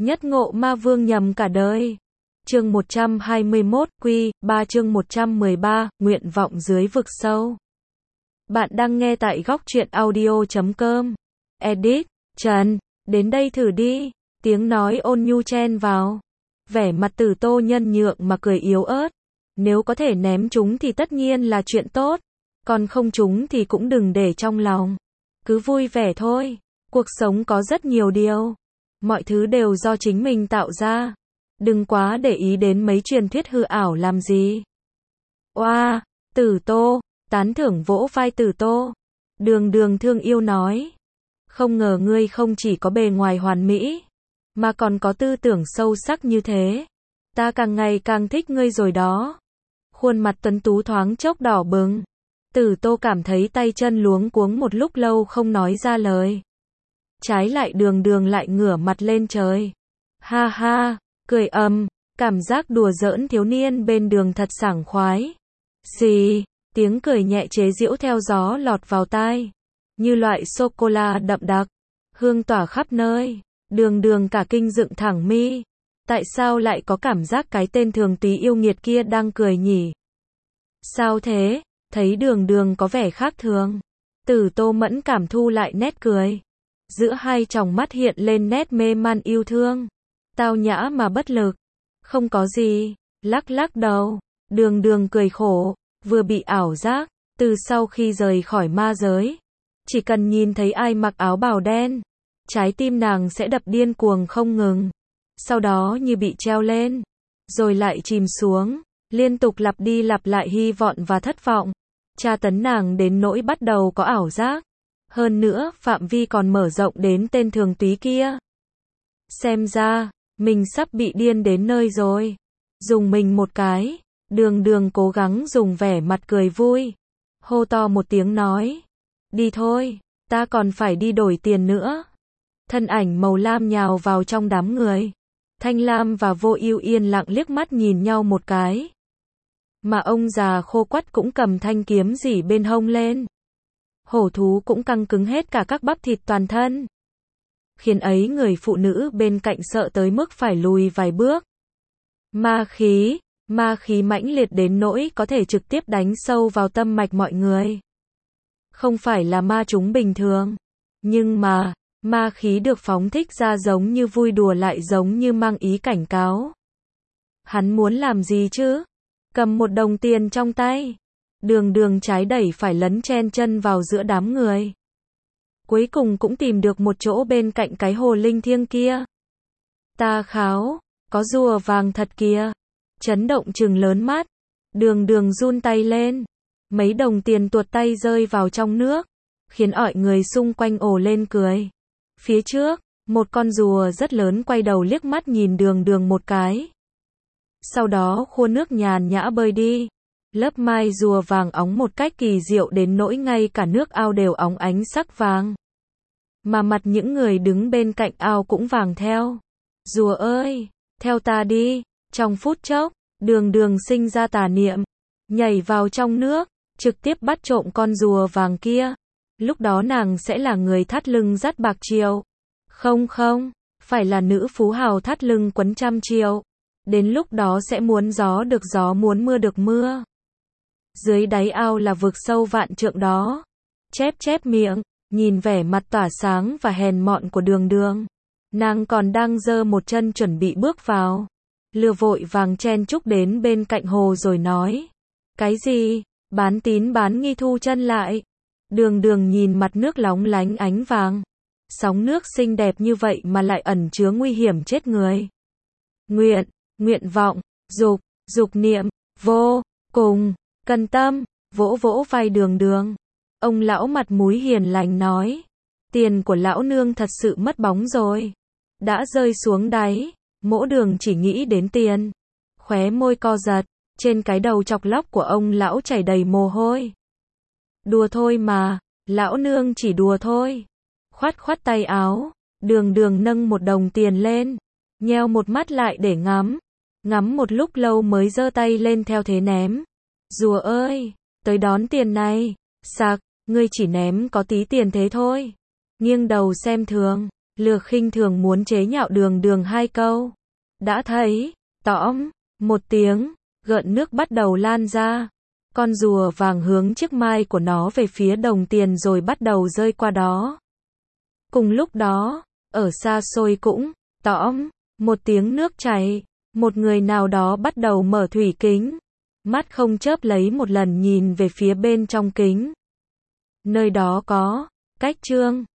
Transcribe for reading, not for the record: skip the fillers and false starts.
Nhất ngộ ma vương nhầm cả đời. Chương 121, Quy 3 chương 113, nguyện vọng dưới vực sâu. Bạn đang nghe tại góc truyện audio.com. Edit, Trần, đến đây thử đi. Tiếng nói ôn nhu chen vào. Vẻ mặt Tử Tô nhân nhượng mà cười yếu ớt. Nếu có thể ném chúng thì tất nhiên là chuyện tốt. Còn không chúng thì cũng đừng để trong lòng. Cứ vui vẻ thôi. Cuộc sống có rất nhiều điều. Mọi thứ đều do chính mình tạo ra. Đừng quá để ý đến mấy truyền thuyết hư ảo làm gì. Oa, Tử Tô, tán thưởng vỗ vai Tử Tô. Đường Đường thương yêu nói. Không ngờ ngươi không chỉ có bề ngoài hoàn mỹ, mà còn có tư tưởng sâu sắc như thế. Ta càng ngày càng thích ngươi rồi đó. Khuôn mặt tuấn tú thoáng chốc đỏ bừng. Tử Tô cảm thấy tay chân luống cuống một lúc lâu không nói ra lời. Trái lại Đường Đường lại ngửa mặt lên trời. Ha ha, cười cảm giác đùa giỡn thiếu niên bên đường thật sảng khoái. Xì, tiếng cười nhẹ chế giễu theo gió lọt vào tai. Như loại sô-cô-la đậm đặc, hương tỏa khắp nơi. Đường Đường cả kinh dựng thẳng mi. Tại sao lại có cảm giác cái tên thường tí yêu nghiệt kia đang cười nhỉ? Sao thế? Thấy Đường Đường có vẻ khác thường. Tử Tô mẫn cảm thu lại nét cười. Giữa hai tròng mắt hiện lên nét mê man yêu thương. Tao nhã mà bất lực. Không có gì. Lắc lắc đầu. Đường Đường cười khổ. Vừa bị ảo giác. Từ sau khi rời khỏi ma giới. Chỉ cần nhìn thấy ai mặc áo bào đen. Trái tim nàng sẽ đập điên cuồng không ngừng. Sau đó như bị treo lên. Rồi lại chìm xuống. Liên tục lặp đi lặp lại hy vọng và thất vọng. Tra tấn nàng đến nỗi bắt đầu có ảo giác. Hơn nữa, phạm vi còn mở rộng đến tên thường túy kia. Xem ra, mình sắp bị điên đến nơi rồi. Dùng mình một cái. Đường Đường cố gắng dùng vẻ mặt cười vui. Hô to một tiếng nói. Đi thôi, ta còn phải đi đổi tiền nữa. Thân ảnh màu lam nhào vào trong đám người. Thanh Lam và Vô Ưu yên lặng liếc mắt nhìn nhau một cái. Mà ông già khô quắt cũng cầm thanh kiếm rỉ bên hông lên. Hổ thú cũng căng cứng hết cả các bắp thịt toàn thân. Khiến ấy người phụ nữ bên cạnh sợ tới mức phải lùi vài bước. Ma khí mãnh liệt đến nỗi có thể trực tiếp đánh sâu vào tâm mạch mọi người. Không phải là ma chúng bình thường. Nhưng mà, ma khí được phóng thích ra giống như vui đùa lại giống như mang ý cảnh cáo. Hắn muốn làm gì chứ? Cầm một đồng tiền trong tay. Đường Đường trái đẩy phải lấn chen chân vào giữa đám người. Cuối cùng cũng tìm được một chỗ bên cạnh cái hồ linh thiêng kia. Ta kháo, có rùa vàng thật kìa. Chấn động trừng lớn mắt. Đường Đường run tay lên. Mấy đồng tiền tuột tay rơi vào trong nước. Khiến mọi người xung quanh ồ lên cười. Phía trước, một con rùa rất lớn quay đầu liếc mắt nhìn Đường Đường một cái. Sau đó khua nước nhàn nhã bơi đi. Lớp mai rùa vàng óng một cách kỳ diệu đến nỗi ngay cả nước ao đều óng ánh sắc vàng. Mà mặt những người đứng bên cạnh ao cũng vàng theo. Rùa ơi, theo ta đi. Trong phút chốc, Đường Đường sinh ra tà niệm. Nhảy vào trong nước, trực tiếp bắt trộm con rùa vàng kia. Lúc đó nàng sẽ là người thắt lưng dắt bạc triệu. Không, phải là nữ phú hào thắt lưng quấn trăm triệu. Đến lúc đó sẽ muốn gió được gió muốn mưa được mưa. Dưới đáy ao là vực sâu vạn trượng đó. Chép miệng, nhìn vẻ mặt tỏa sáng và hèn mọn của Đường Đường. Nàng còn đang giơ một chân chuẩn bị bước vào. Lừa vội vàng chen chúc đến bên cạnh hồ rồi nói. Cái gì? Bán tín bán nghi thu chân lại. Đường Đường nhìn mặt nước lóng lánh ánh vàng. Sóng nước xinh đẹp như vậy mà lại ẩn chứa nguy hiểm chết người. Nguyện vọng, dục niệm, vô cùng, cần tâm, vỗ vai Đường Đường. Ông lão mặt múi hiền lành nói. Tiền của lão nương thật sự mất bóng rồi. Đã rơi xuống đáy, Mỗ Đường chỉ nghĩ đến tiền. Khóe môi co giật, trên cái đầu chọc lóc của ông lão chảy đầy mồ hôi. Đùa thôi mà, lão nương chỉ đùa thôi. Khoát tay áo, Đường Đường nâng một đồng tiền lên, nheo một mắt lại để ngắm một lúc lâu mới giơ tay lên theo thế ném. Rùa ơi, tới đón tiền này. Sặc, ngươi chỉ ném có tí tiền thế thôi. Nghiêng đầu xem thường. Lược khinh thường muốn chế nhạo Đường Đường hai câu. Đã thấy, tõm, một tiếng, gợn nước bắt đầu lan ra. Con rùa vàng hướng chiếc mai của nó về phía đồng tiền rồi bắt đầu rơi qua đó. Cùng lúc đó, ở xa xôi cũng, tõm, một tiếng nước chảy. Một người nào đó bắt đầu mở thủy kính. Mắt không chớp lấy một lần nhìn về phía bên trong kính. Nơi đó có, cách Trương